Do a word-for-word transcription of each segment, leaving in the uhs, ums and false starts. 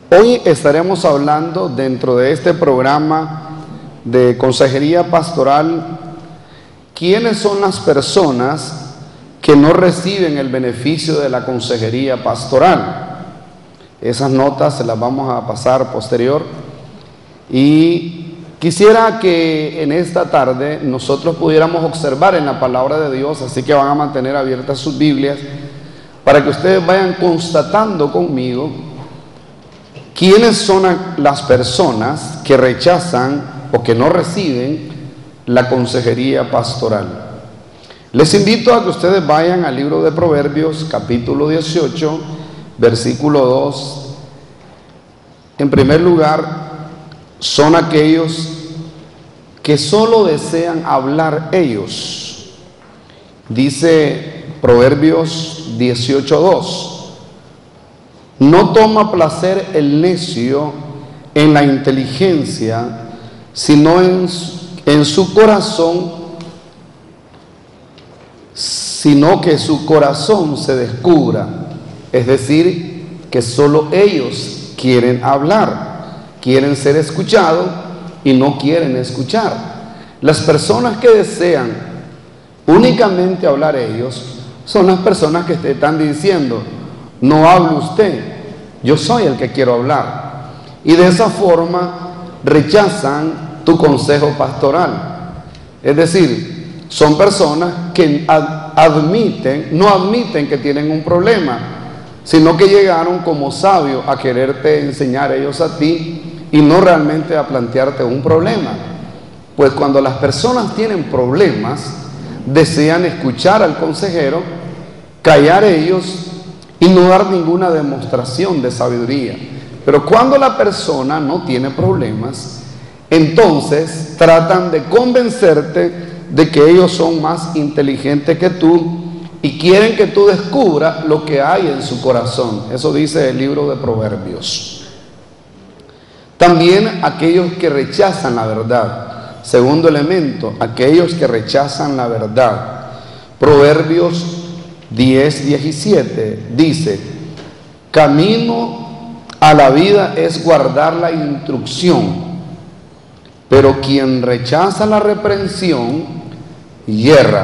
Hoy estaremos hablando dentro de este programa de consejería pastoral, ¿quiénes son las personas que no reciben el beneficio de la consejería pastoral? Esas notas se las vamos a pasar posterior y quisiera que en esta tarde nosotros pudiéramos observar en la palabra de Dios, así que van a mantener abiertas sus Biblias para que ustedes vayan constatando conmigo quiénes son las personas que rechazan o que no reciben la consejería pastoral. Les invito a que ustedes vayan al libro de Proverbios, capítulo dieciocho, versículo dos. En primer lugar, son aquellos que solo desean hablar ellos. Dice Proverbios dieciocho dos. No toma placer el necio en la inteligencia, sino en, en su corazón, sino que su corazón se descubra. Es decir, que solo ellos quieren hablar, quieren ser escuchados y no quieren escuchar. Las personas que desean únicamente hablar ellos son las personas que te están diciendo: no hable usted, yo soy el que quiero hablar. Y de esa forma rechazan tu consejo pastoral. Es decir, son personas que ad- admiten, no admiten que tienen un problema, sino que llegaron como sabios a quererte enseñar ellos a ti y no realmente a plantearte un problema. Pues cuando las personas tienen problemas, desean escuchar al consejero, callar ellos y no dar ninguna demostración de sabiduría. Pero cuando la persona no tiene problemas, entonces tratan de convencerte de que ellos son más inteligentes que tú y quieren que tú descubras lo que hay en su corazón. Eso dice el libro de Proverbios. También aquellos que rechazan la verdad. Segundo elemento, aquellos que rechazan la verdad. Proverbios diez diecisiete dice: camino a la vida es guardar la instrucción, pero quien rechaza la reprensión yerra.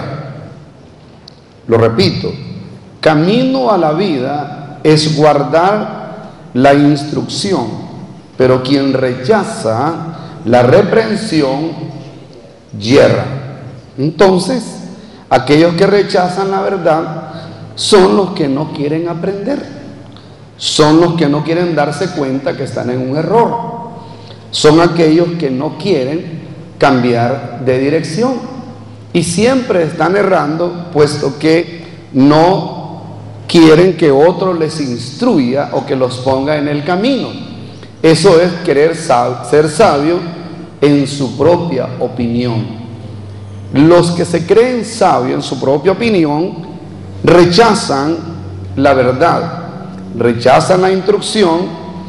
Lo repito, camino a la vida es guardar la instrucción, pero quien rechaza la reprensión yerra. Entonces, aquellos que rechazan la verdad son los que no quieren aprender, son los que no quieren darse cuenta que están en un error, son aquellos que no quieren cambiar de dirección y siempre están errando, puesto que no quieren que otro les instruya o que los ponga en el camino. Eso es querer sab- ser sabio en su propia opinión. Los que se creen sabios en su propia opinión rechazan la verdad, rechazan la instrucción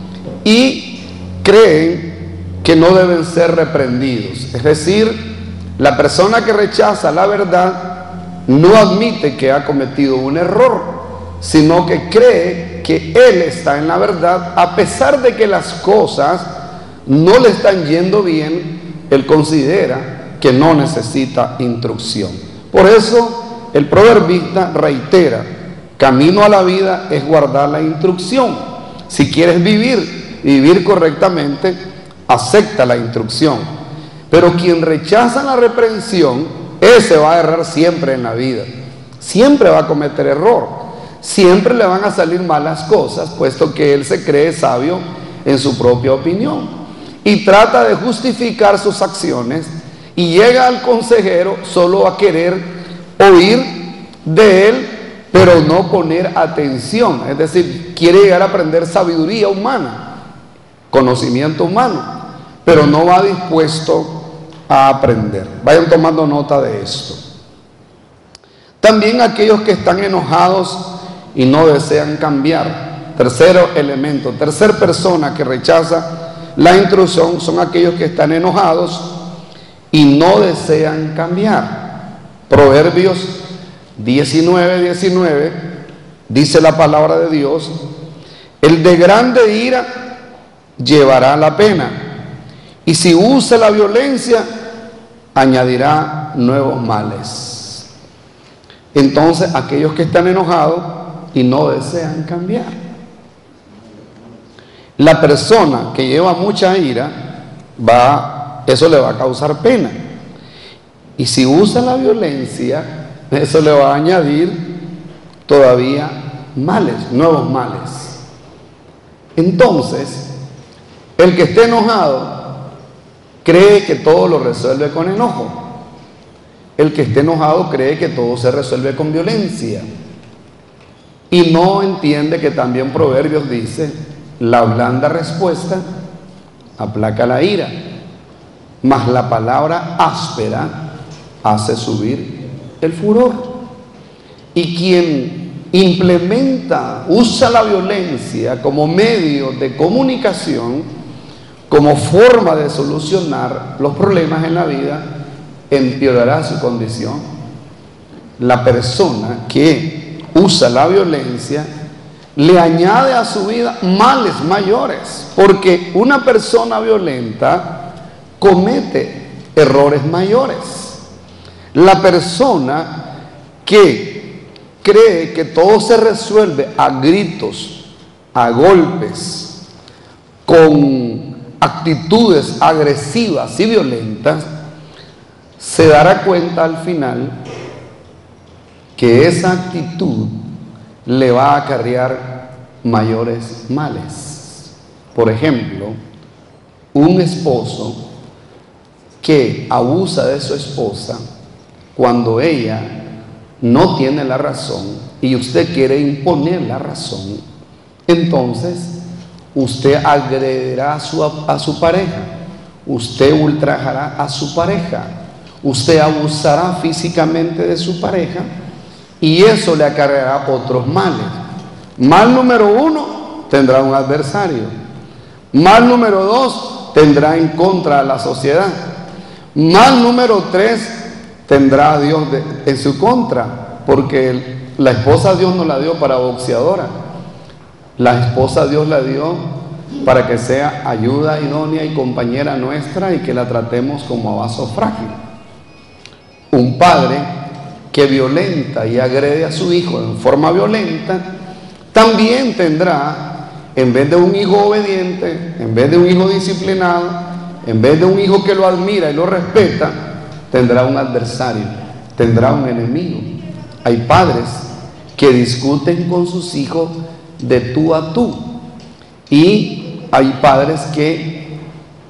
y creen que no deben ser reprendidos. Es decir, la persona que rechaza la verdad no admite que ha cometido un error, sino que cree que él está en la verdad. A pesar de que las cosas no le están yendo bien, él considera que no necesita instrucción. Por eso el proverbista reitera: camino a la vida es guardar la instrucción. Si quieres vivir y vivir correctamente, acepta la instrucción. Pero quien rechaza la reprensión, ese va a errar siempre en la vida, siempre va a cometer error, siempre le van a salir malas cosas, puesto que él se cree sabio en su propia opinión y trata de justificar sus acciones y llega al consejero solo a querer oír de él, pero no poner atención. Es decir, quiere llegar a aprender sabiduría humana, conocimiento humano, pero no va dispuesto a aprender. Vayan tomando nota de esto. También aquellos que están enojados y no desean cambiar. Tercero elemento, tercer persona que rechaza la instrucción son aquellos que están enojados y no desean cambiar. Proverbios diecinueve diecinueve dice la palabra de Dios: el de grande ira llevará la pena. Y si usa la violencia, añadirá nuevos males. Entonces, aquellos que están enojados y no desean cambiar. La persona que lleva mucha ira, va, eso le va a causar pena. Y si usa la violencia, eso le va a añadir todavía males, nuevos males. Entonces, el que esté enojado cree que todo lo resuelve con enojo. El que esté enojado cree que todo se resuelve con violencia. Y no entiende que también Proverbios dice: la blanda respuesta aplaca la ira, mas la palabra áspera hace subir el furor. Y quien implementa, usa la violencia como medio de comunicación, como forma de solucionar los problemas en la vida, empeorará su condición. La persona que usa la violencia le añade a su vida males mayores, porque una persona violenta comete errores mayores. La persona que cree que todo se resuelve a gritos, a golpes, con actitudes agresivas y violentas, se dará cuenta al final que esa actitud le va a acarrear mayores males. Por ejemplo, un esposo que abusa de su esposa cuando ella no tiene la razón y usted quiere imponer la razón, entonces usted agredirá a su, a su pareja, usted ultrajará a su pareja, usted abusará físicamente de su pareja, y eso le acarreará otros males. Mal número uno, tendrá un adversario. Mal número dos, tendrá en contra a la sociedad. Mal número tres, tendrá a Dios de, en su contra, porque el, la esposa Dios no la dio para boxeadora. La esposa Dios la dio para que sea ayuda idónea y compañera nuestra y que la tratemos como a vaso frágil. Un padre que violenta y agrede a su hijo en forma violenta, también tendrá, en vez de un hijo obediente, en vez de un hijo disciplinado, en vez de un hijo que lo admira y lo respeta, tendrá un adversario, tendrá un enemigo. Hay padres que discuten con sus hijos de tú a tú, y hay padres que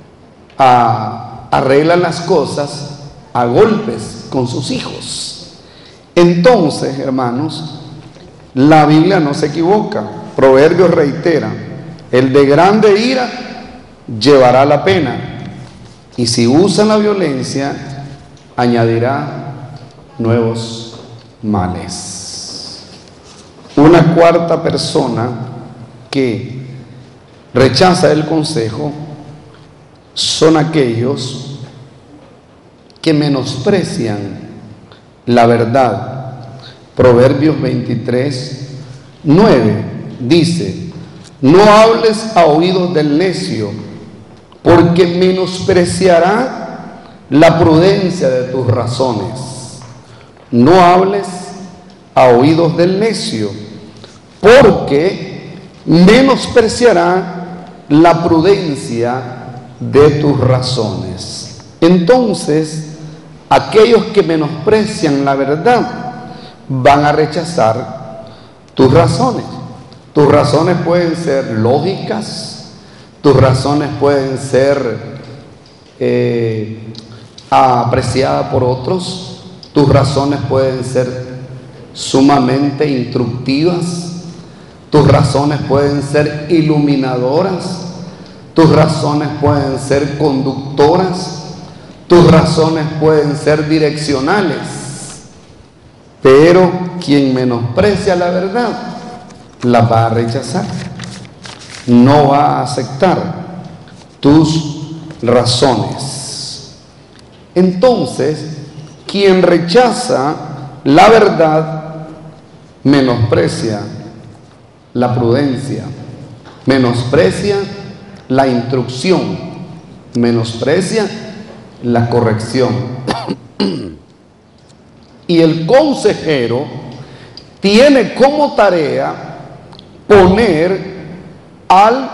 a, arreglan las cosas a golpes con sus hijos. Entonces, hermanos, la Biblia no se equivoca. Proverbios reitera: el de grande ira llevará la pena, y si usa la violencia añadirá nuevos males. Una cuarta persona que rechaza el consejo son aquellos que menosprecian la verdad. Proverbios veintitrés, nueve dice: no hables a oídos del necio, porque menospreciará la prudencia de tus razones. No hables a oídos del necio, porque menospreciará la prudencia de tus razones. Entonces, aquellos que menosprecian la verdad van a rechazar tus razones. Tus razones pueden ser lógicas, tus razones pueden ser eh, apreciadas por otros, tus razones pueden ser sumamente instructivas, tus razones pueden ser iluminadoras, tus razones pueden ser conductoras, tus razones pueden ser direccionales. Pero quien menosprecia la verdad la va a rechazar, no va a aceptar tus razones. Entonces, quien rechaza la verdad menosprecia la prudencia, menosprecia la instrucción, menosprecia la corrección. Y el consejero tiene como tarea poner al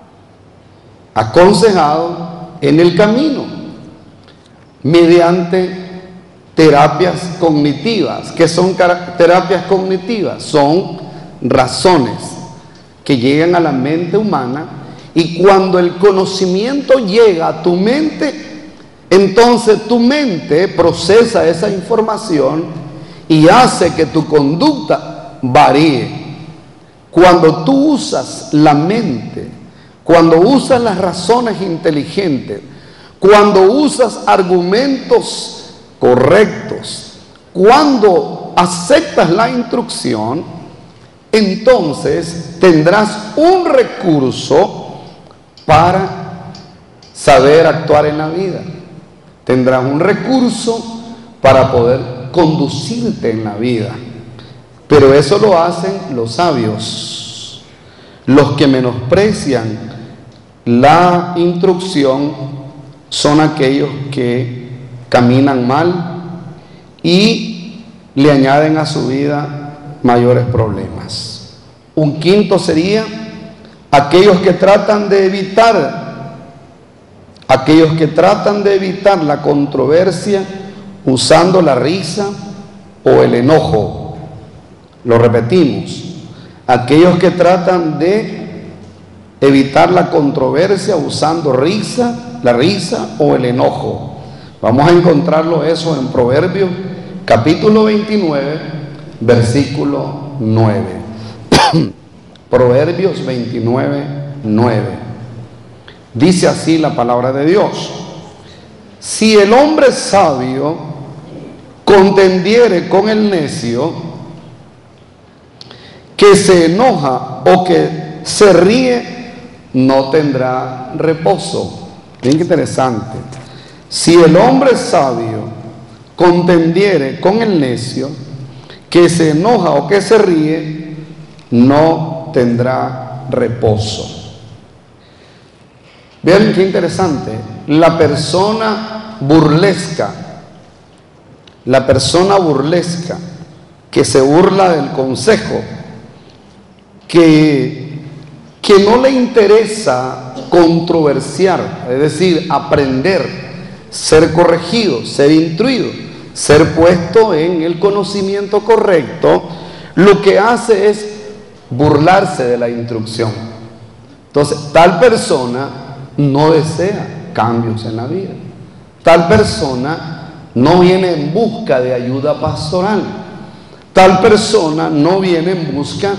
aconsejado en el camino mediante terapias cognitivas. ¿Qué son terapias cognitivas? Son razones que llegan a la mente humana, y cuando el conocimiento llega a tu mente, entonces tu mente procesa esa información y hace que tu conducta varíe. Cuando tú usas la mente, cuando usas las razones inteligentes, cuando usas argumentos correctos, cuando aceptas la instrucción, entonces tendrás un recurso para saber actuar en la vida. Tendrás un recurso para poder conducirte en la vida. Pero eso lo hacen los sabios. Los que menosprecian la instrucción son aquellos que caminan mal y le añaden a su vida mayores problemas. Un quinto sería aquellos que tratan de evitar, aquellos que tratan de evitar la controversia usando la risa o el enojo. Lo repetimos, aquellos que tratan de evitar la controversia usando risa, la risa o el enojo. Vamos a encontrarlo eso en Proverbios capítulo veintinueve, versículo nueve. Proverbios veintinueve, nueve. Dice así la palabra de Dios: si el hombre sabio contendiere con el necio, que se enoja o que se ríe, no tendrá reposo. Bien interesante. Si el hombre sabio contendiere con el necio, que se enoja o que se ríe, no tendrá reposo. Vean qué interesante. La persona burlesca, la persona burlesca que se burla del consejo, que, que no le interesa controversiar, es decir, aprender, ser corregido, ser instruido, ser puesto en el conocimiento correcto, lo que hace es burlarse de la instrucción. Entonces, tal persona no desea cambios en la vida. Tal persona no viene en busca de ayuda pastoral. Tal persona no viene en busca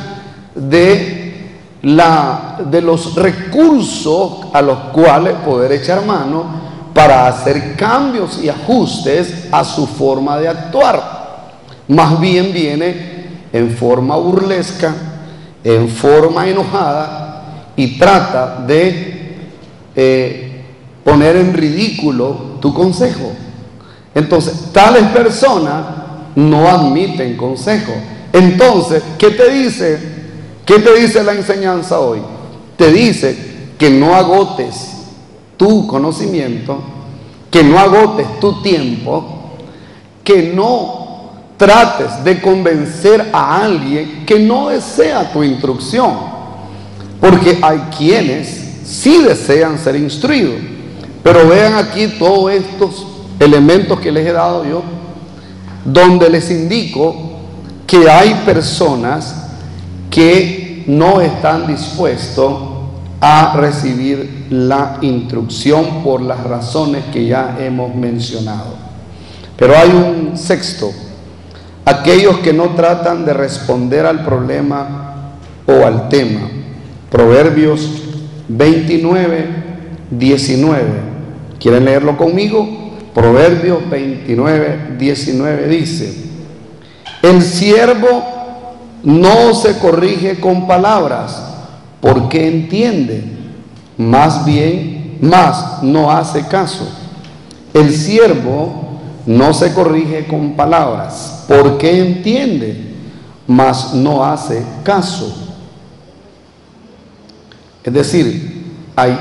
de, la, de los recursos a los cuales poder echar mano para hacer cambios y ajustes a su forma de actuar. Más bien viene en forma burlesca, en forma enojada, y trata de eh, poner en ridículo tu consejo. Entonces, tales personas no admiten consejo. Entonces, ¿qué te dice? ¿Qué te dice la enseñanza hoy? Te dice que no agotes tu conocimiento, que no agotes tu tiempo, que no trates de convencer a alguien que no desea tu instrucción, porque hay quienes sí desean ser instruidos. Pero vean aquí todos estos elementos que les he dado yo, donde les indico que hay personas que no están dispuestos a recibir la instrucción por las razones que ya hemos mencionado. Pero hay un sexto: aquellos que no tratan de responder al problema o al tema. Proverbios veintinueve, diecinueve. ¿Quieren leerlo conmigo? Proverbios veintinueve, diecinueve dice: el siervo no se corrige con palabras, porque entiende, más bien, más no hace caso. El siervo no se corrige con palabras, porque entiende, mas no hace caso. Es decir, hay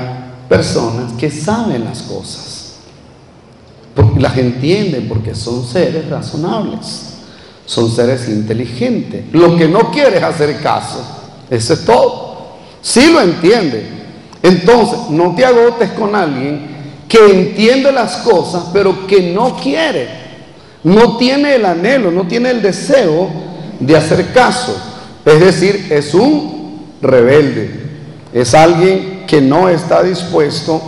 personas que saben las cosas, porque las entienden, porque son seres razonables, son seres inteligentes. Lo que no quiere es hacer caso, eso es todo. Sí lo entiende. Entonces, no te agotes con alguien que entiende las cosas, pero que no quiere, no tiene el anhelo, no tiene el deseo de hacer caso. Es decir, es un rebelde, es alguien que no está dispuesto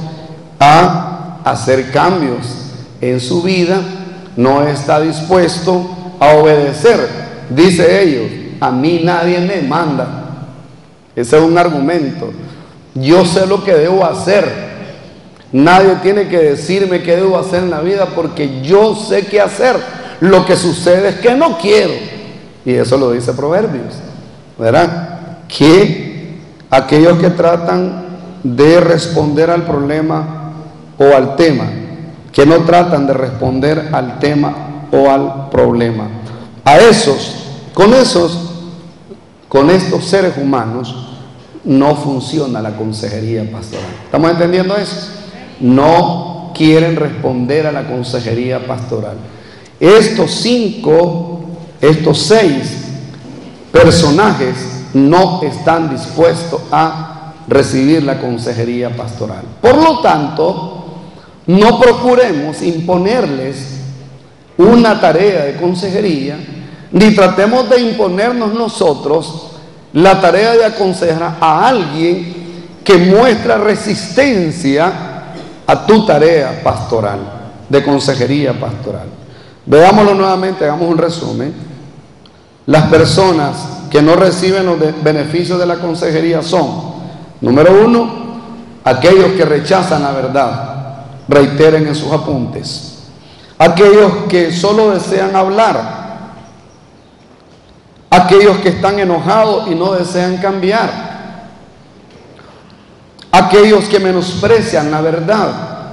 a hacer cambios en su vida, no está dispuesto a obedecer. Dice ellos, a mí nadie me manda. Ese es un argumento. Yo sé lo que debo hacer. Nadie tiene que decirme qué debo hacer en la vida, porque yo sé qué hacer. Lo que sucede es que no quiero. Y eso lo dice Proverbios, ¿verdad? Que aquellos que tratan de responder al problema o al tema, que no tratan de responder al tema o al problema, a esos, con esos, con estos seres humanos no funciona la consejería pastoral. ¿Estamos entendiendo eso? No quieren responder a la consejería pastoral. Estos cinco, estos seis personajes no están dispuestos a recibir la consejería pastoral. Por lo tanto, no procuremos imponerles una tarea de consejería, ni tratemos de imponernos nosotros la tarea de aconsejar a alguien que muestra resistencia a tu tarea pastoral, de consejería pastoral. Veámoslo nuevamente, hagamos un resumen. Las personas que no reciben los beneficios de la consejería son, número uno, aquellos que rechazan la verdad, reiteren en sus apuntes. Aquellos que solo desean hablar. Aquellos que están enojados y no desean cambiar. Aquellos que menosprecian la verdad.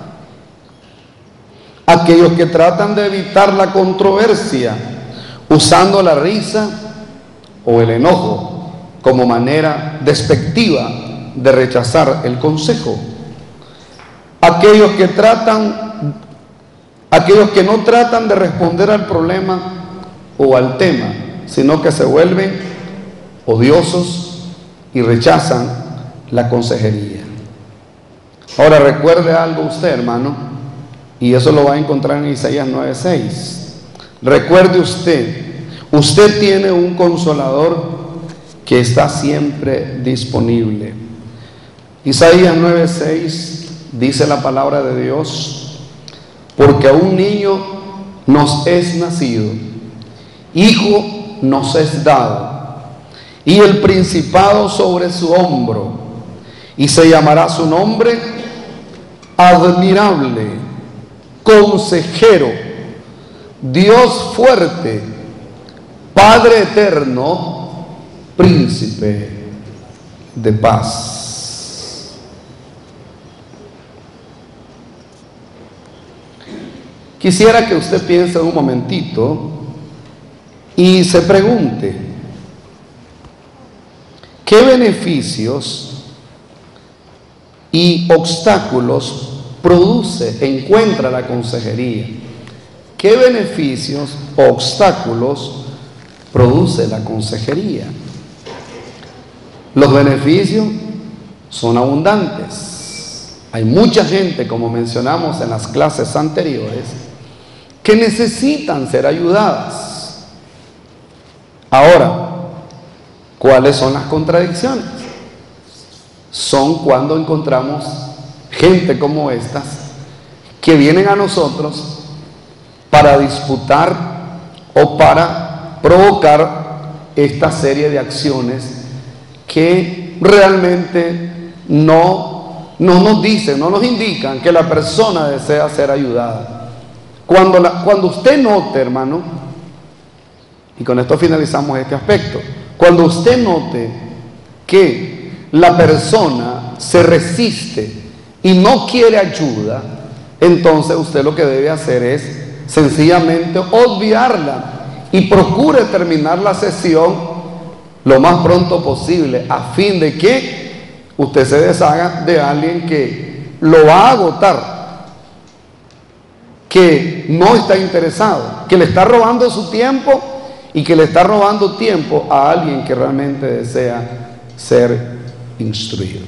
Aquellos que tratan de evitar la controversia usando la risa o el enojo como manera despectiva de rechazar el consejo. Aquellos que tratan, aquellos que no tratan de responder al problema o al tema, sino que se vuelven odiosos y rechazan la consejería. Ahora recuerde algo usted, hermano, y eso lo va a encontrar en Isaías nueve seis. Recuerde usted, usted tiene un consolador que está siempre disponible. Isaías nueve seis dice la palabra de Dios: porque a un niño nos es nacido, hijo nos es dado, y el principado sobre su hombro, y se llamará su nombre Admirable, Consejero, Dios fuerte, Padre eterno, Príncipe de paz. Quisiera que usted piense un momentito y se pregunte, ¿qué beneficios y obstáculos produce, encuentra la consejería? ¿Qué beneficios o obstáculos produce la consejería? Los beneficios son abundantes. Hay mucha gente, como mencionamos en las clases anteriores, que necesitan ser ayudadas. Ahora, ¿cuáles son las contradicciones? Son cuando encontramos gente como estas que vienen a nosotros para disputar o para provocar esta serie de acciones que realmente no, no nos dicen, no nos indican que la persona desea ser ayudada. Cuando, la, cuando usted note, hermano, y con esto finalizamos este aspecto, cuando usted note que la persona se resiste y no quiere ayuda, entonces usted lo que debe hacer es sencillamente obviarla y procure terminar la sesión lo más pronto posible, a fin de que usted se deshaga de alguien que lo va a agotar, que no está interesado, que le está robando su tiempo y que le está robando tiempo a alguien que realmente desea ser instruido.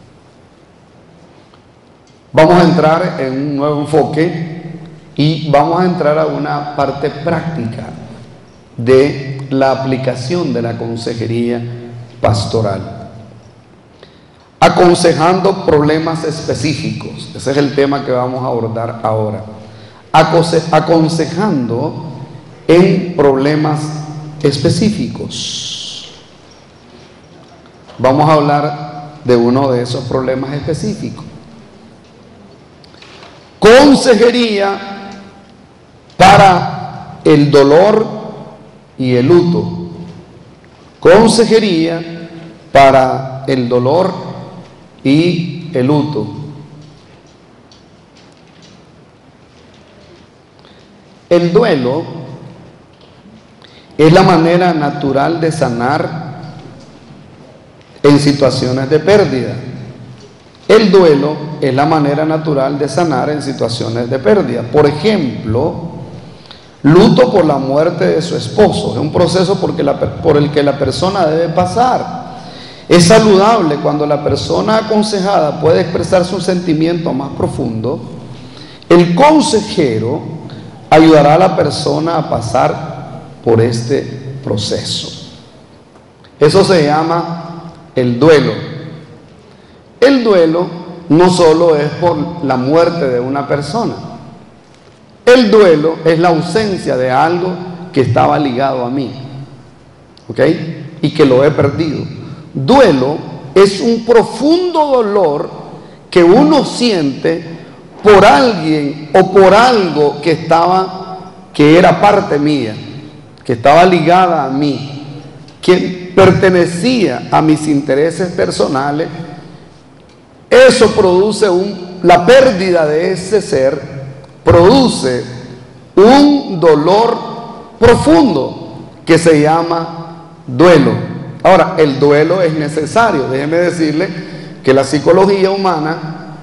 Vamos a entrar en un nuevo enfoque y vamos a entrar a una parte práctica de la aplicación de la consejería pastoral. Aconsejando problemas específicos. Ese es el tema que vamos a abordar ahora. Aconsejando en problemas específicos. Vamos a hablar de uno de esos problemas específicos. Consejería para el dolor y el luto. Consejería para el dolor y el luto. El duelo es la manera natural de sanar en situaciones de pérdida. El duelo es la manera natural de sanar en situaciones de pérdida. Por ejemplo, luto por la muerte de su esposo. Es un proceso porque la, por el que la persona debe pasar. Es saludable cuando la persona aconsejada puede expresar su sentimiento más profundo. El consejero ayudará a la persona a pasar por este proceso. Eso se llama el duelo. El duelo no solo es por la muerte de una persona. El duelo es la ausencia de algo que estaba ligado a mí, ¿ok? Y que lo he perdido. Duelo es un profundo dolor que uno siente por alguien o por algo que estaba, que era parte mía, que estaba ligada a mí, que pertenecía a mis intereses personales. Eso produce un, la pérdida de ese ser produce un dolor profundo que se llama duelo. Ahora, el duelo es necesario. Déjeme decirle que la psicología humana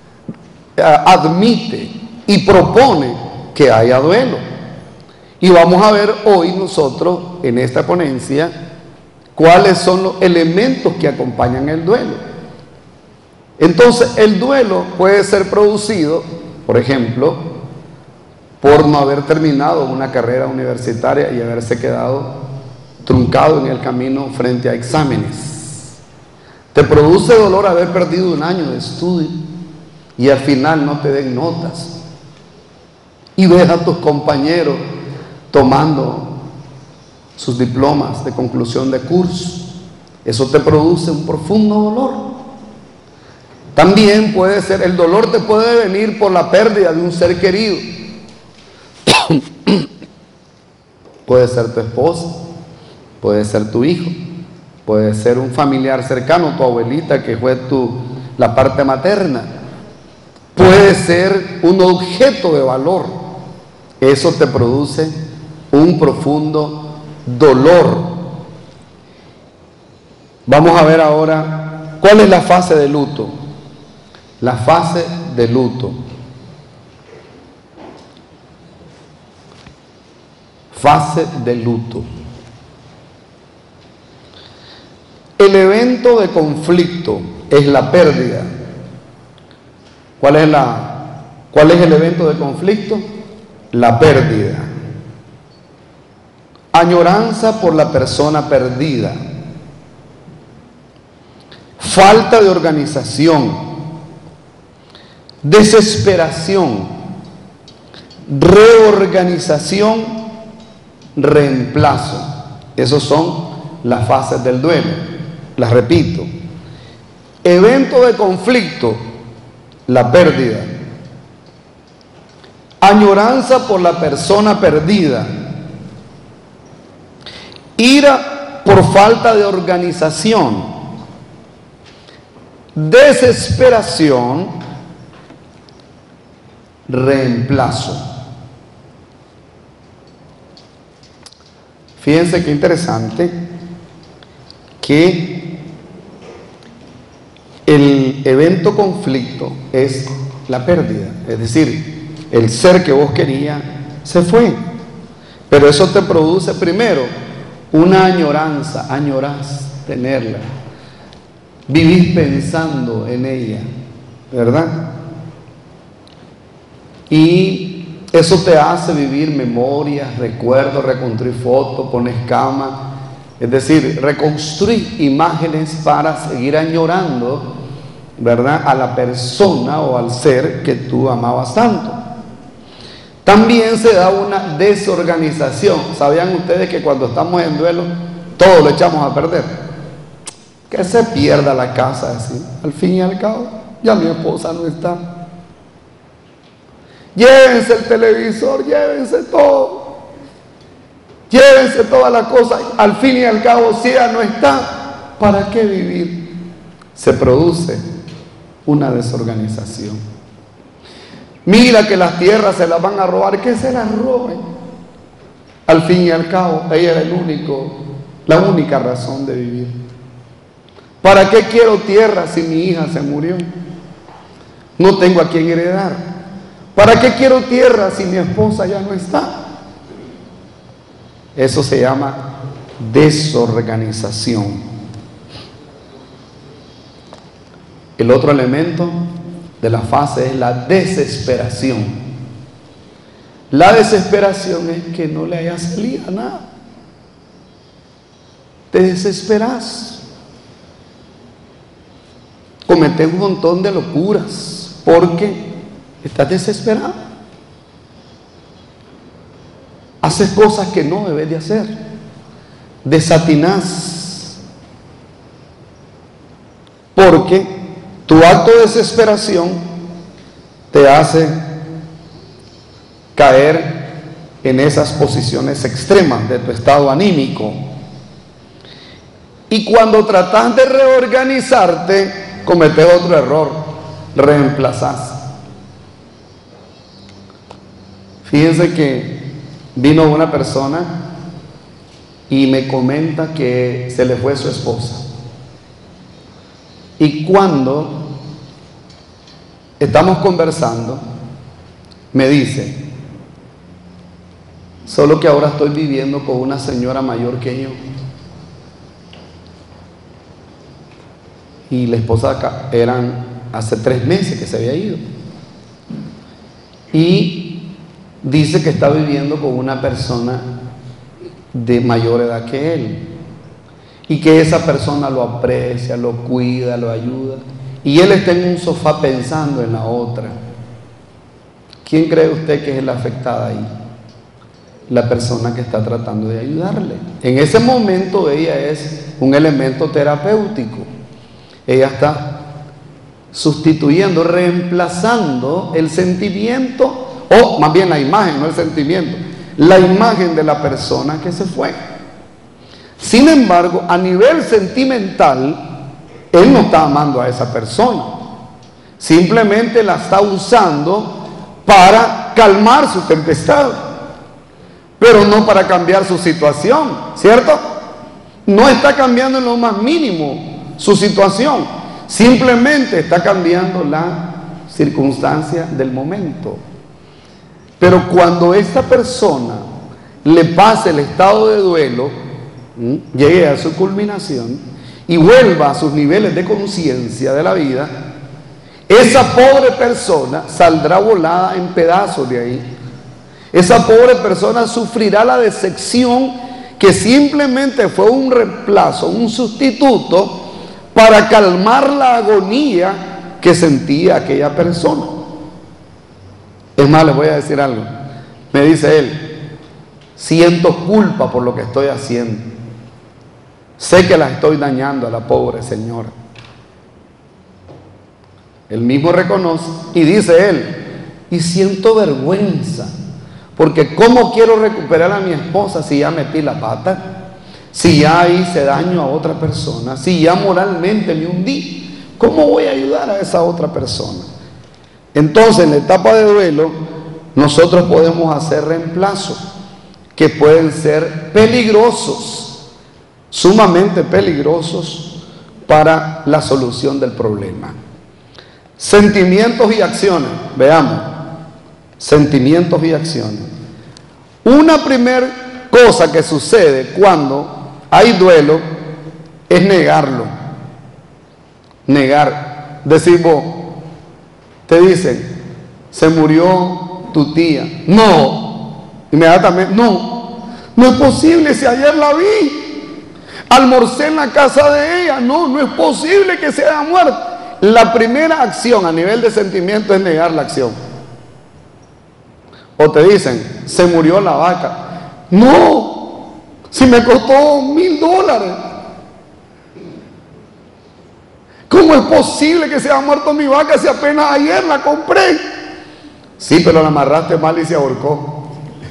admite y propone que haya duelo. Y vamos a ver hoy nosotros en esta ponencia cuáles son los elementos que acompañan el duelo. Entonces, el duelo puede ser producido, por ejemplo, por no haber terminado una carrera universitaria y haberse quedado truncado en el camino frente a exámenes. Te produce dolor haber perdido un año de estudio y al final no te den notas y ves a tus compañeros tomando sus diplomas de conclusión de curso. Eso te produce un profundo dolor. También puede ser, el dolor te puede venir por la pérdida de un ser querido. Puede ser tu esposa, puede ser tu hijo, puede ser un familiar cercano, tu abuelita que fue tu, la parte materna, puede ser un objeto de valor. Eso te produce un profundo dolor. Vamos a ver ahora cuál es la fase de luto. La fase de luto. Fase de luto. El evento de conflicto es la pérdida. ¿Cuál es la, cuál es el evento de conflicto? La pérdida. Añoranza por la persona perdida. Falta de organización. Desesperación. Reorganización. Reemplazo. Esos son las fases del duelo. Las repito. Evento de conflicto, la pérdida. Añoranza por la persona perdida. Ira por falta de organización. Desesperación. Reemplazo. Fíjense qué interesante que El evento conflicto es la pérdida, es decir, el ser que vos querías se fue, pero eso te produce primero una añoranza, añorás tenerla, vivís pensando en ella, ¿verdad? Y eso te hace vivir memorias, recuerdos, reconstruir fotos, pones cama, es decir, reconstruir imágenes para seguir añorando, ¿verdad?, a la persona o al ser que tú amabas tanto. También se da una desorganización. ¿Sabían ustedes que cuando estamos en duelo todo lo echamos a perder? Que se pierda la casa así. Al fin y al cabo, ya mi esposa no está. Llévense el televisor, llévense todo. Llévense todas las cosas. Al fin y al cabo, si ella no está, ¿para qué vivir? Se produce una desorganización. Mira que las tierras se las van a robar, que se las roben. Al fin y al cabo, ella era el único, la única razón de vivir. ¿Para qué quiero tierra si mi hija se murió? No tengo a quien heredar. ¿Para qué quiero tierra si mi esposa ya no está? Eso se llama desorganización. El otro elemento de la fase es la desesperación. La desesperación es que no le haya salido nada. Te desesperas. Cometes un montón de locuras porque estás desesperado. Haces cosas que no debes de hacer. Desatinás. Porque tu acto de desesperación te hace caer en esas posiciones extremas de tu estado anímico. Y cuando tratas de reorganizarte, cometes otro error, reemplazás. Fíjense que vino una persona y me comenta que se le fue su esposa. Y cuando estamos conversando, me dice, solo que ahora estoy viviendo con una señora mayor que yo. Y la esposa acá eran hace tres meses que se había ido. Y dice que está viviendo con una persona de mayor edad que él. Y que esa persona lo aprecia, lo cuida, lo ayuda. Y él está en un sofá pensando en la otra. ¿Quién cree usted que es la afectada ahí? La persona que está tratando de ayudarle. En ese momento ella es un elemento terapéutico. Ella está sustituyendo, reemplazando el sentimiento, o más bien la imagen, no el sentimiento, la imagen de la persona que se fue. Sin embargo, a nivel sentimental, él no está amando a esa persona. Simplemente la está usando para calmar su tempestad, pero no para cambiar su situación, ¿cierto? No está cambiando en lo más mínimo su situación. Simplemente está cambiando la circunstancia del momento. Pero cuando esta persona le pase el estado de duelo, llegue a su culminación y vuelva a sus niveles de conciencia de la vida, esa pobre persona saldrá volada en pedazos de ahí. Esa pobre persona sufrirá la decepción que simplemente fue un reemplazo, un sustituto para calmar la agonía que sentía aquella persona. Es más, les voy a decir algo. Me dice él, siento culpa por lo que estoy haciendo. Sé que la estoy dañando a la pobre señora. Él mismo reconoce y dice él, y siento vergüenza, porque ¿cómo quiero recuperar a mi esposa si ya metí la pata? Si ya hice daño a otra persona, si ya moralmente me hundí, ¿cómo voy a ayudar a esa otra persona? Entonces, en la etapa de duelo, nosotros podemos hacer reemplazos que pueden ser peligrosos, sumamente peligrosos para la solución del problema. Sentimientos y acciones. Veamos. Sentimientos y acciones. Una primera cosa que sucede cuando hay duelo es negarlo. Negar. Decir vos, te dicen, se murió tu tía. No. Inmediatamente, no. No es posible si ayer la vi. Almorcé en la casa de ella. No, no es posible que se haya muerto. La primera acción a nivel de sentimiento es negar la acción. O te dicen, se murió la vaca. No, si me costó mil dólares. ¿Cómo es posible que se haya muerto mi vaca si apenas ayer la compré? Sí, pero la amarraste mal y se ahorcó.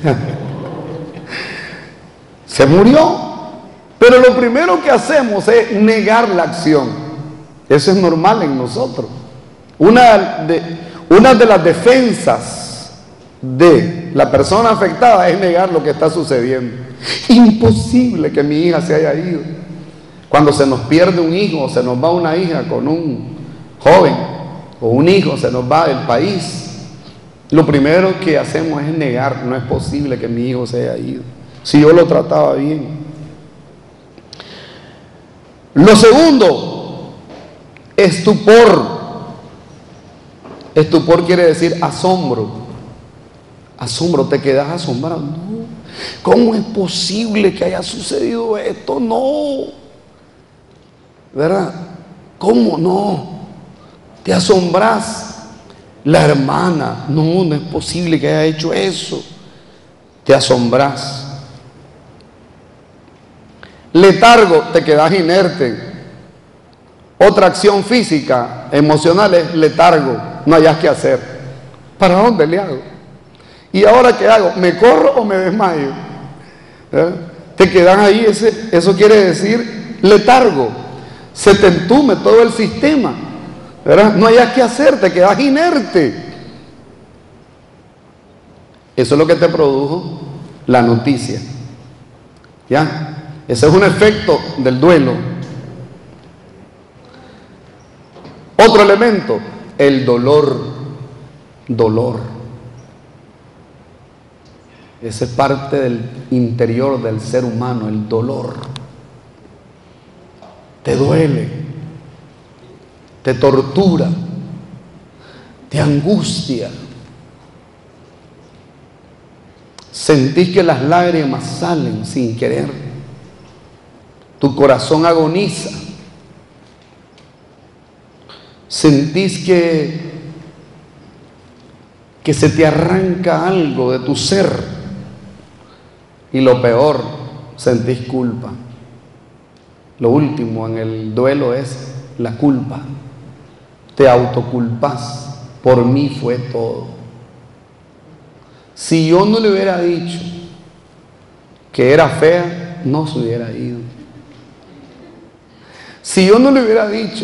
Se murió. Pero lo primero que hacemos es negar la acción. Eso es normal en nosotros. Una de, una de las defensas de la persona afectada es negar lo que está sucediendo. Imposible que mi hija se haya ido. Cuando se nos pierde un hijo o se nos va una hija con un joven o un hijo se nos va del país, lo primero que hacemos es negar. No es posible que mi hijo se haya ido si yo lo trataba bien. Lo segundo, estupor. Estupor quiere decir asombro. Asombro, te quedas asombrado. No, ¿cómo es posible que haya sucedido esto? No, ¿verdad? ¿Cómo no? Te asombras. La hermana, no, no es posible que haya hecho eso. Te asombras. Letargo, te quedas inerte. Otra acción física, emocional es letargo, no hayas que hacer. ¿Para dónde le hago? ¿Y ahora qué hago? ¿Me corro o me desmayo? ¿Eh? Te quedas ahí, ese, eso quiere decir letargo. Se te entume todo el sistema, ¿verdad? No hayas que hacer, te quedas inerte. Eso es lo que te produjo la noticia. ¿Ya? Ese es un efecto del duelo. Otro elemento, el dolor. Dolor. Esa es parte del interior del ser humano, el dolor. Te duele, te tortura, te angustia. Sentís que las lágrimas salen sin querer. Tu corazón agoniza. Sentís que, que se te arranca algo de tu ser. Y lo peor, sentís culpa. Lo último en el duelo es la culpa. Te autoculpas. Por mí fue todo. Si yo no le hubiera dicho que era fea, no se hubiera ido. Si yo no le hubiera dicho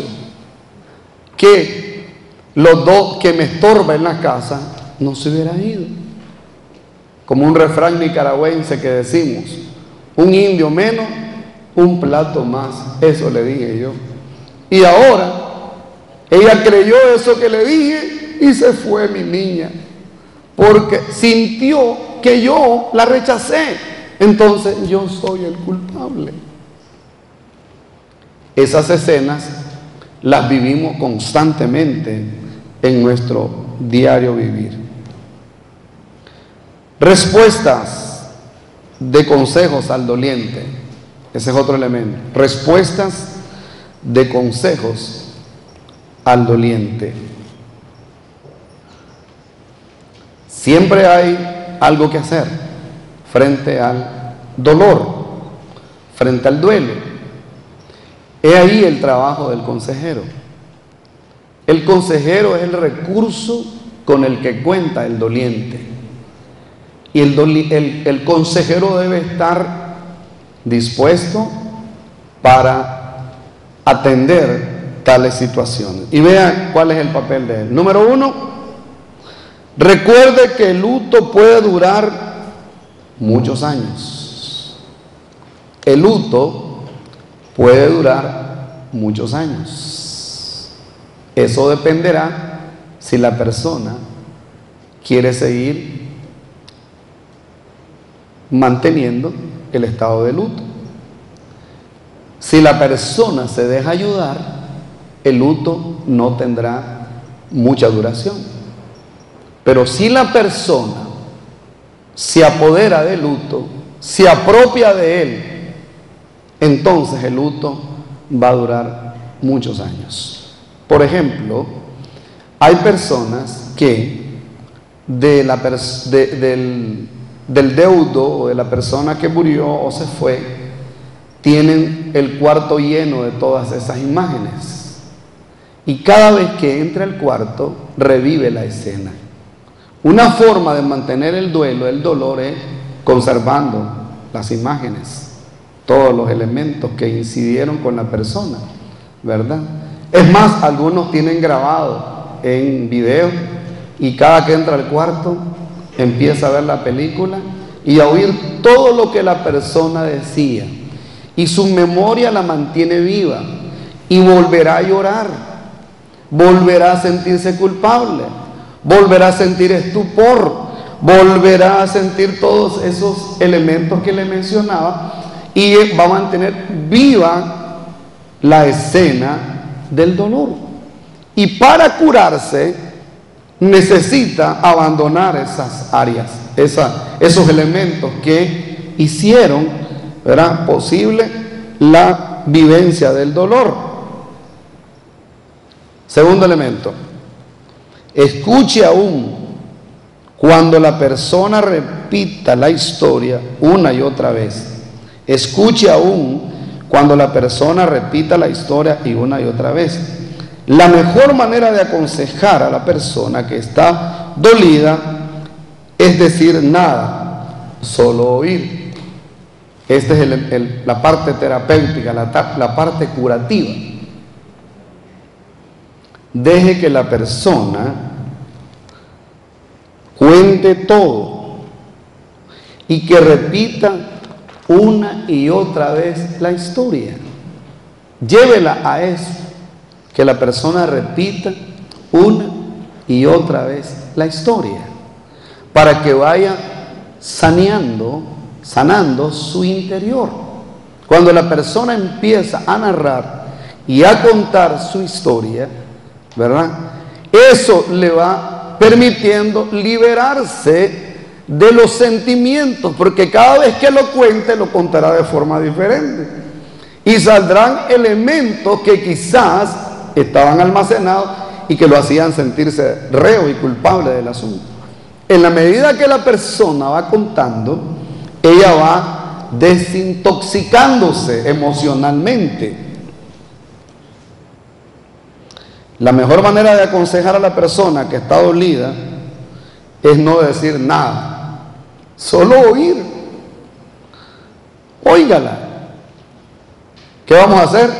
que los dos que me estorba en la casa, no se hubiera ido. Como un refrán nicaragüense que decimos, un indio menos, un plato más. Eso le dije yo. Y ahora, ella creyó eso que le dije y se fue mi niña. Porque sintió que yo la rechacé. Entonces yo soy el culpable. Esas escenas las vivimos constantemente en nuestro diario vivir. Respuestas de consejos al doliente. Ese es otro elemento. Respuestas de consejos al doliente. Siempre hay algo que hacer frente al dolor, frente al duelo. He ahí el trabajo del consejero. El consejero es el recurso con el que cuenta el doliente. Y el, doli, el, el consejero debe estar dispuesto para atender tales situaciones. Y vean cuál es el papel de él. Número uno, recuerde que el luto puede durar muchos años. El luto puede durar muchos años. Eso dependerá si la persona quiere seguir manteniendo el estado de luto. Si la persona se deja ayudar, el luto no tendrá mucha duración. Pero si la persona se apodera del luto, se apropia de él, entonces el luto va a durar muchos años. Por ejemplo, hay personas que de la pers de, del, del deudo o de la persona que murió o se fue, tienen el cuarto lleno de todas esas imágenes. Y cada vez que entra al cuarto, revive la escena. Una forma de mantener el duelo, el dolor, es conservando las imágenes, todos los elementos que incidieron con la persona, ¿verdad? Es más, algunos tienen grabado en video y cada que entra al cuarto empieza a ver la película y a oír todo lo que la persona decía. Y su memoria la mantiene viva y volverá a llorar, volverá a sentirse culpable, volverá a sentir estupor, volverá a sentir todos esos elementos que le mencionaba y va a mantener viva la escena del dolor. Y para curarse necesita abandonar esas áreas, esa, esos elementos que hicieron, ¿verdad?, posible la vivencia del dolor. Segundo elemento, escuche aún cuando la persona repita la historia una y otra vez. Escuche aún cuando la persona repita la historia y una y otra vez. La mejor manera de aconsejar a la persona que está dolida es decir nada, solo oír. Esta es el, el, la parte terapéutica, la, la parte curativa. Deje que la persona cuente todo y que repita una y otra vez la historia. Llévela a eso, que la persona repita una y otra vez la historia, para que vaya saneando, sanando su interior. Cuando la persona empieza a narrar y a contar su historia, ¿verdad?, eso le va permitiendo liberarse de los sentimientos, porque cada vez que lo cuente, lo contará de forma diferente. Y saldrán elementos que quizás estaban almacenados y que lo hacían sentirse reo y culpable del asunto. En la medida que la persona va contando, ella va desintoxicándose emocionalmente. La mejor manera de aconsejar a la persona que está dolida es no decir nada, solo oír. Óigala. ¿Qué vamos a hacer?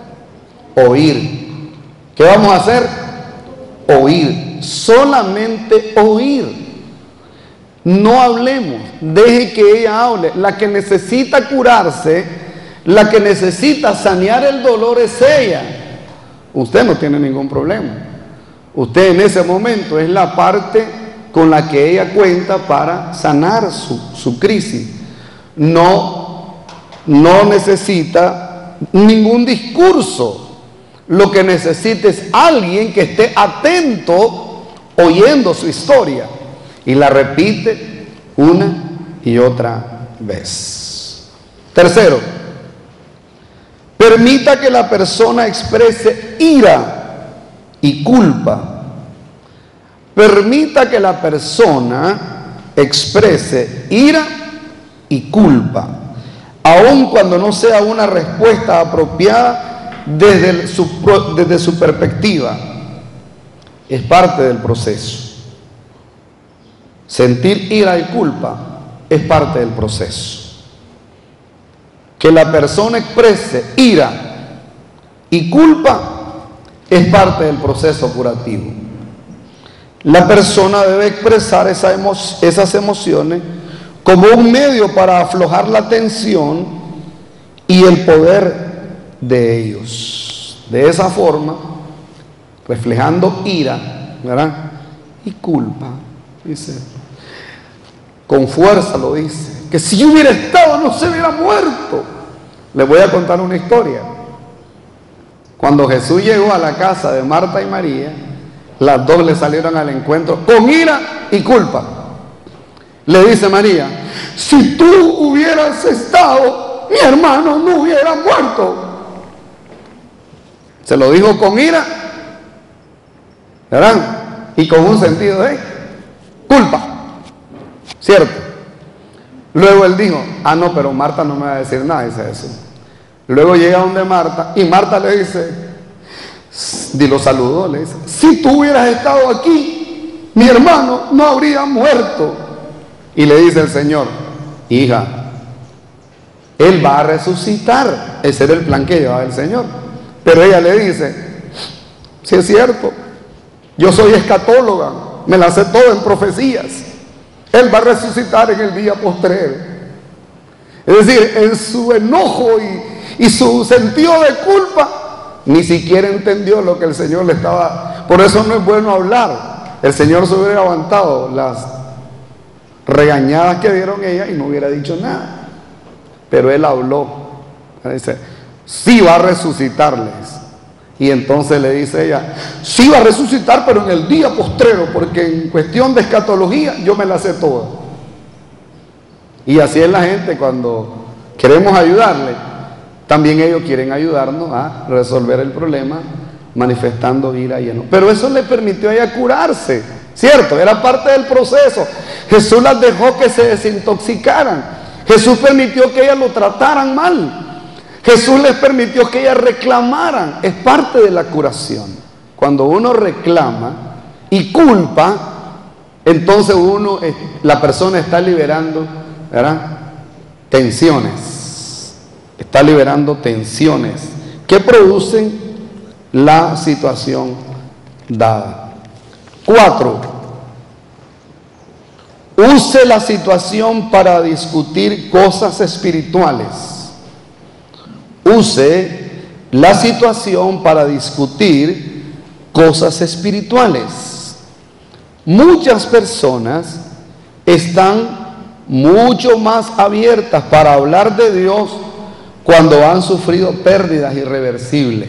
Oír. ¿Qué vamos a hacer? Oír. Solamente oír. No hablemos, deje que ella hable. La que necesita curarse, la que necesita sanear el dolor es ella. Usted no tiene ningún problema. Usted en ese momento es la parte con la que ella cuenta para sanar su, su crisis. No, no necesita ningún discurso. Lo que necesita es alguien que esté atento oyendo su historia y la repite una y otra vez. Tercero, permita que la persona exprese ira y culpa. Permita que la persona exprese ira y culpa, aun cuando no sea una respuesta apropiada desde su, desde su perspectiva. Es parte del proceso. Sentir ira y culpa es parte del proceso. Que la persona exprese ira y culpa es parte del proceso curativo. La persona debe expresar esa emo esas emociones como un medio para aflojar la tensión y el poder de ellos. de esa forma, reflejando ira, ¿verdad? Y culpa, dice, con fuerza lo dice, que si yo hubiera estado no se hubiera muerto. Les voy a contar una historia. Cuando Jesús llegó a la casa de Marta y María, las dos le salieron al encuentro con ira y culpa. Le dice María, si tú hubieras estado, mi hermano no hubiera muerto. Se lo dijo con ira, ¿verdad? Y con un sentido de culpa, ¿cierto? Luego él dijo, ah no, pero Marta no me va a decir nada, dice eso. Luego llega donde Marta y Marta le dice, y lo saludó, le dice, si tú hubieras estado aquí, mi hermano no habría muerto. Y le dice el Señor, hija, él va a resucitar. Ese era el plan que llevaba el Señor. Pero ella le dice, si es cierto, yo soy escatóloga, me la sé todo en profecías, él va a resucitar en el día postrero. Es decir, en su enojo y, y su sentido de culpa, ni siquiera entendió lo que el Señor le estaba. Por eso no es bueno hablar. El Señor se hubiera aguantado las regañadas que dieron ella y no hubiera dicho nada. Pero él habló. Dice, sí va a resucitarles. Y entonces le dice ella, sí va a resucitar, pero en el día postrero, porque en cuestión de escatología yo me la sé toda. Y así es la gente cuando queremos ayudarle. También ellos quieren ayudarnos a resolver el problema manifestando ira y enojo. Pero eso le permitió a ella curarse, ¿cierto? Era parte del proceso. Jesús las dejó que se desintoxicaran. Jesús permitió que ellas lo trataran mal. Jesús les permitió que ellas reclamaran. Es parte de la curación. Cuando uno reclama y culpa, entonces uno, la persona está liberando, ¿verdad?, tensiones. Está liberando tensiones que producen la situación dada. Cuatro, use la situación para discutir cosas espirituales. Use la situación para discutir cosas espirituales. Muchas personas están mucho más abiertas para hablar de Dios cuando han sufrido pérdidas irreversibles,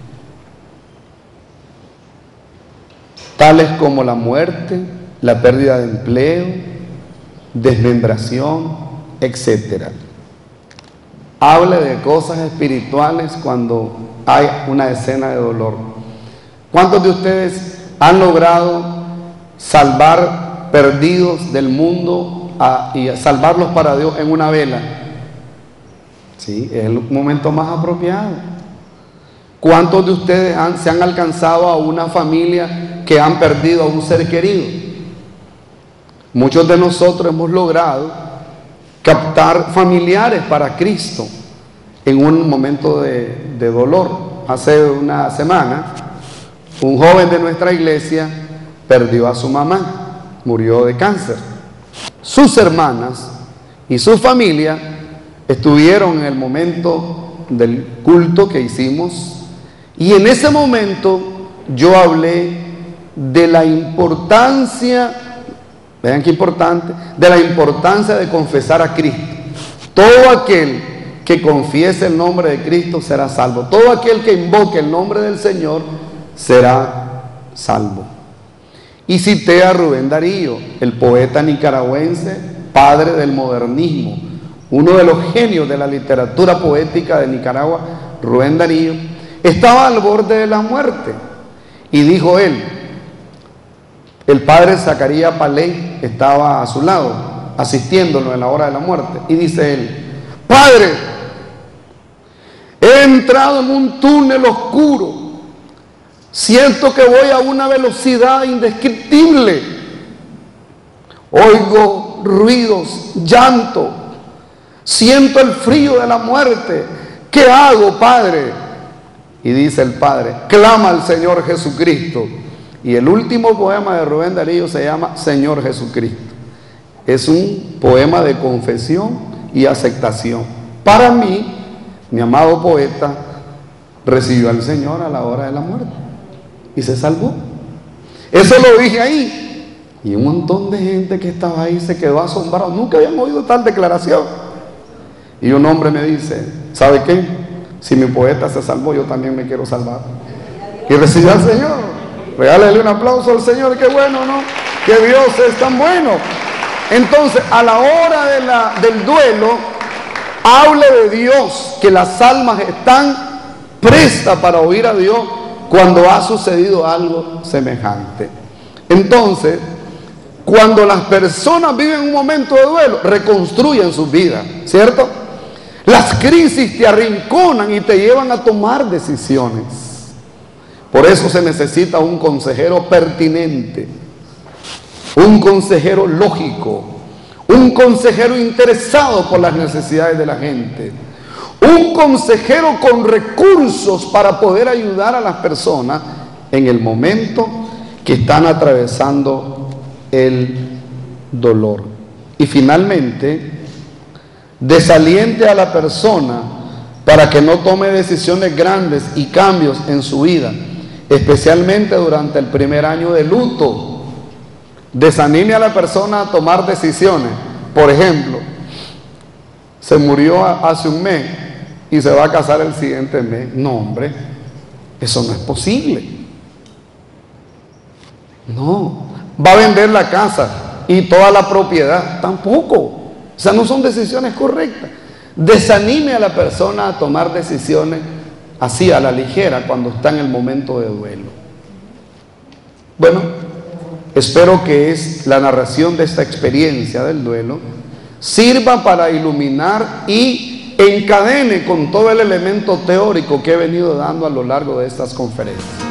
tales como la muerte, la pérdida de empleo, desmembración, etcétera. Hable de cosas espirituales cuando hay una escena de dolor. ¿Cuántos de ustedes han logrado salvar perdidos del mundo a, y a salvarlos para Dios en una vela? Sí, es el momento más apropiado. ¿Cuántos de ustedes han, se han alcanzado a una familia que han perdido a un ser querido? Muchos de nosotros hemos logrado captar familiares para Cristo en un momento de, de dolor. Hace una semana, un joven de nuestra iglesia perdió a su mamá, murió de cáncer. Sus hermanas y su familia estuvieron en el momento del culto que hicimos, y en ese momento yo hablé de la importancia, vean qué importante, de la importancia de confesar a Cristo. Todo aquel que confiese el nombre de Cristo será salvo. Todo aquel que invoque el nombre del Señor será salvo. Y cité a Rubén Darío, el poeta nicaragüense, padre del modernismo, uno de los genios de la literatura poética de Nicaragua. Rubén Darío estaba al borde de la muerte y dijo él, el padre Zacarías Paley estaba a su lado, asistiéndolo en la hora de la muerte, y dice él, Padre, he entrado en un túnel oscuro, siento que voy a una velocidad indescriptible, oigo ruidos, llanto, siento el frío de la muerte. ¿Qué hago, Padre? Y dice el Padre, clama al Señor Jesucristo. Y el último poema de Rubén Darío se llama Señor Jesucristo. Es un poema de confesión y aceptación. Para mí, mi amado poeta, recibió al Señor a la hora de la muerte y se salvó. Eso lo dije ahí. Y un montón de gente que estaba ahí se quedó asombrado. Nunca habían oído tal declaración. Y un hombre me dice, ¿sabe qué? Si mi poeta se salvó, yo también me quiero salvar. Y recibió al Señor. Regálele un aplauso al Señor. Qué bueno, ¿no? Que Dios es tan bueno. Entonces, a la hora de la, del duelo, hable de Dios, que las almas están prestas para oír a Dios cuando ha sucedido algo semejante. Entonces, cuando las personas viven un momento de duelo, reconstruyen sus vidas, ¿cierto? Las crisis te arrinconan y te llevan a tomar decisiones. Por eso se necesita un consejero pertinente, un consejero lógico, un consejero interesado por las necesidades de la gente, un consejero con recursos para poder ayudar a las personas en el momento que están atravesando el dolor. Y finalmente, desaliente a la persona para que no tome decisiones grandes y cambios en su vida, especialmente durante el primer año de luto. Desanime a la persona a tomar decisiones. Por ejemplo, se murió hace un mes y se va a casar el siguiente mes. No, hombre, eso no es posible. No, va a vender la casa y toda la propiedad. Tampoco. O sea, no son decisiones correctas. Desanime a la persona a tomar decisiones así a la ligera cuando está en el momento de duelo. Bueno, espero que es la narración de esta experiencia del duelo sirva para iluminar y encadene con todo el elemento teórico que he venido dando a lo largo de estas conferencias.